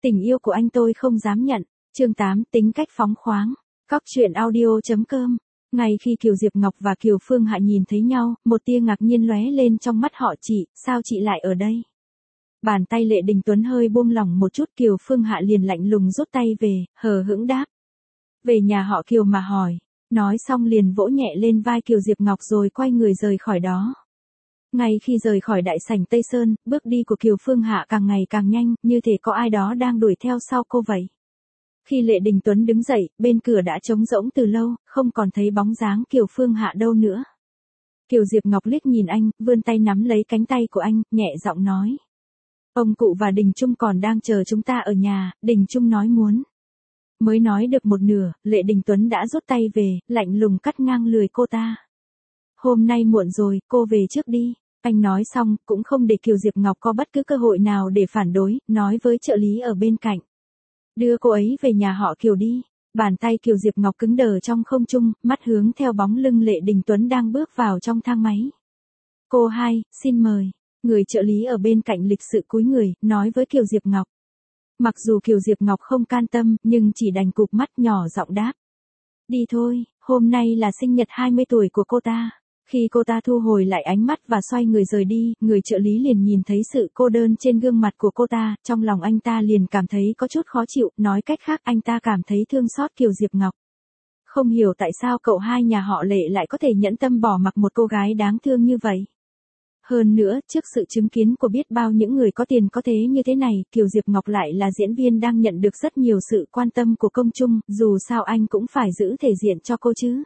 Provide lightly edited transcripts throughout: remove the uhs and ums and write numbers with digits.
Tình yêu của anh tôi không dám nhận. Chương 8, tính cách phóng khoáng. Cóc truyện audio.com. Ngay khi Kiều Diệp Ngọc và Kiều Phương Hạ nhìn thấy nhau, một tia ngạc nhiên lóe lên trong mắt họ. Chị, sao chị lại ở đây? Bàn tay Lệ Đình Tuấn hơi buông lỏng một chút, Kiều Phương Hạ liền lạnh lùng rút tay về, hờ hững đáp. Về nhà họ Kiều mà hỏi. Nói xong liền vỗ nhẹ lên vai Kiều Diệp Ngọc rồi quay người rời khỏi đó. Ngay khi rời khỏi đại sảnh Tây Sơn, bước đi của Kiều Phương Hạ càng ngày càng nhanh, như thể có ai đó đang đuổi theo sau cô vậy. Khi Lệ Đình Tuấn đứng dậy, bên cửa đã trống rỗng từ lâu, không còn thấy bóng dáng Kiều Phương Hạ đâu nữa. Kiều Diệp Ngọc liếc nhìn anh, vươn tay nắm lấy cánh tay của anh, nhẹ giọng nói. Ông cụ và Đình Trung còn đang chờ chúng ta ở nhà, Đình Trung nói muốn. Mới nói được một nửa, Lệ Đình Tuấn đã rút tay về, lạnh lùng cắt ngang lưỡi cô ta. Hôm nay muộn rồi, cô về trước đi. Anh nói xong, cũng không để Kiều Diệp Ngọc có bất cứ cơ hội nào để phản đối, nói với trợ lý ở bên cạnh. Đưa cô ấy về nhà họ Kiều đi. Bàn tay Kiều Diệp Ngọc cứng đờ trong không trung, mắt hướng theo bóng lưng Lệ Đình Tuấn đang bước vào trong thang máy. Cô hai, xin mời. Người trợ lý ở bên cạnh lịch sự cúi người, nói với Kiều Diệp Ngọc. Mặc dù Kiều Diệp Ngọc không can tâm, nhưng chỉ đành cụp mắt nhỏ giọng đáp. Đi thôi, hôm nay là sinh nhật 20 tuổi của cô ta. Khi cô ta thu hồi lại ánh mắt và xoay người rời đi, người trợ lý liền nhìn thấy sự cô đơn trên gương mặt của cô ta, trong lòng anh ta liền cảm thấy có chút khó chịu, nói cách khác anh ta cảm thấy thương xót Kiều Diệp Ngọc. Không hiểu tại sao cậu hai nhà họ Lệ lại có thể nhẫn tâm bỏ mặc một cô gái đáng thương như vậy. Hơn nữa, trước sự chứng kiến của biết bao những người có tiền có thế như thế này, Kiều Diệp Ngọc lại là diễn viên đang nhận được rất nhiều sự quan tâm của công chúng, dù sao anh cũng phải giữ thể diện cho cô chứ.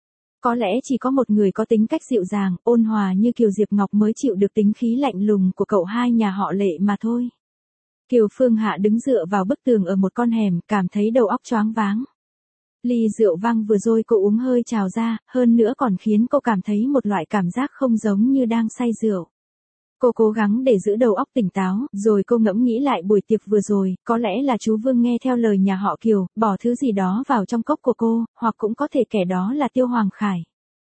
Có lẽ chỉ có một người có tính cách dịu dàng, ôn hòa như Kiều Diệp Ngọc mới chịu được tính khí lạnh lùng của cậu hai nhà họ Lệ mà thôi. Kiều Phương Hạ đứng dựa vào bức tường ở một con hẻm, cảm thấy đầu óc choáng váng. Ly rượu vang vừa rồi cô uống hơi trào ra, hơn nữa còn khiến cô cảm thấy một loại cảm giác không giống như đang say rượu. Cô cố gắng để giữ đầu óc tỉnh táo, rồi cô ngẫm nghĩ lại buổi tiệc vừa rồi, có lẽ là chú Vương nghe theo lời nhà họ Kiều, bỏ thứ gì đó vào trong cốc của cô, hoặc cũng có thể kẻ đó là Tiêu Hoàng Khải.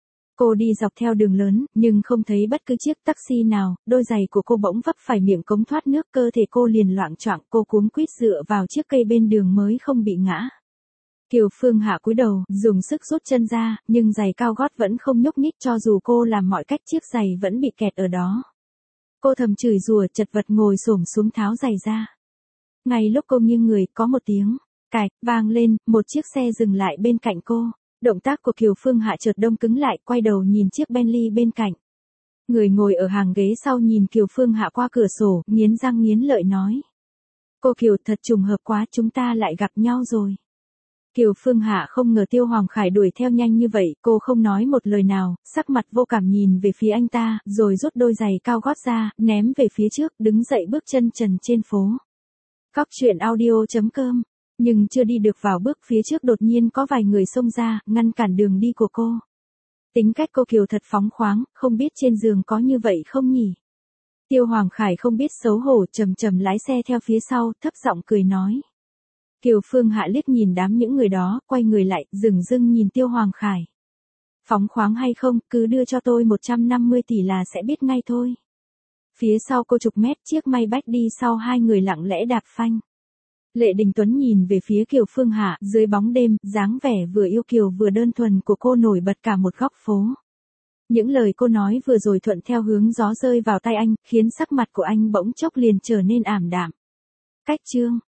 Cô đi dọc theo đường lớn, nhưng không thấy bất cứ chiếc taxi nào, đôi giày của cô bỗng vấp phải miệng cống thoát nước, cơ thể cô liền loạng choạng, cô cuống quýt dựa vào chiếc cây bên đường mới không bị ngã. Kiều Phương Hạ cúi đầu, dùng sức rút chân ra, nhưng giày cao gót vẫn không nhúc nhích, cho dù cô làm mọi cách chiếc giày vẫn bị kẹt ở đó. Cô thầm chửi rủa, chật vật ngồi xổm xuống tháo giày ra. Ngay lúc cô nghiêng người, có một tiếng cạch vang lên, một chiếc xe dừng lại bên cạnh cô. Động tác của Kiều Phương Hạ chợt đông cứng lại, quay đầu nhìn chiếc Bentley bên cạnh. Người ngồi ở hàng ghế sau nhìn Kiều Phương Hạ qua cửa sổ, nghiến răng nghiến lợi nói. Cô Kiều, thật trùng hợp quá, chúng ta lại gặp nhau rồi. Kiều Phương Hạ không ngờ Tiêu Hoàng Khải đuổi theo nhanh như vậy, cô không nói một lời nào, sắc mặt vô cảm nhìn về phía anh ta, rồi rút đôi giày cao gót ra, ném về phía trước, đứng dậy bước chân trần trên phố. Cóc truyện audio.com. Nhưng chưa đi được vào bước phía trước đột nhiên có vài người xông ra, ngăn cản đường đi của cô. Tính cách cô Kiều thật phóng khoáng, không biết trên giường có như vậy không nhỉ? Tiêu Hoàng Khải không biết xấu hổ, chậm chậm lái xe theo phía sau, thấp giọng cười nói. Kiều Phương Hạ liếc nhìn đám những người đó, quay người lại, dửng dưng nhìn Tiêu Hoàng Khải. Phóng khoáng hay không, cứ đưa cho tôi 150 tỷ là sẽ biết ngay thôi. Phía sau cô chục mét, chiếc Maybach đi sau hai người lặng lẽ đạp phanh. Lệ Đình Tuấn nhìn về phía Kiều Phương Hạ, dưới bóng đêm, dáng vẻ vừa yêu kiều vừa đơn thuần của cô nổi bật cả một góc phố. Những lời cô nói vừa rồi thuận theo hướng gió rơi vào tay anh, khiến sắc mặt của anh bỗng chốc liền trở nên ảm đạm. Cách chương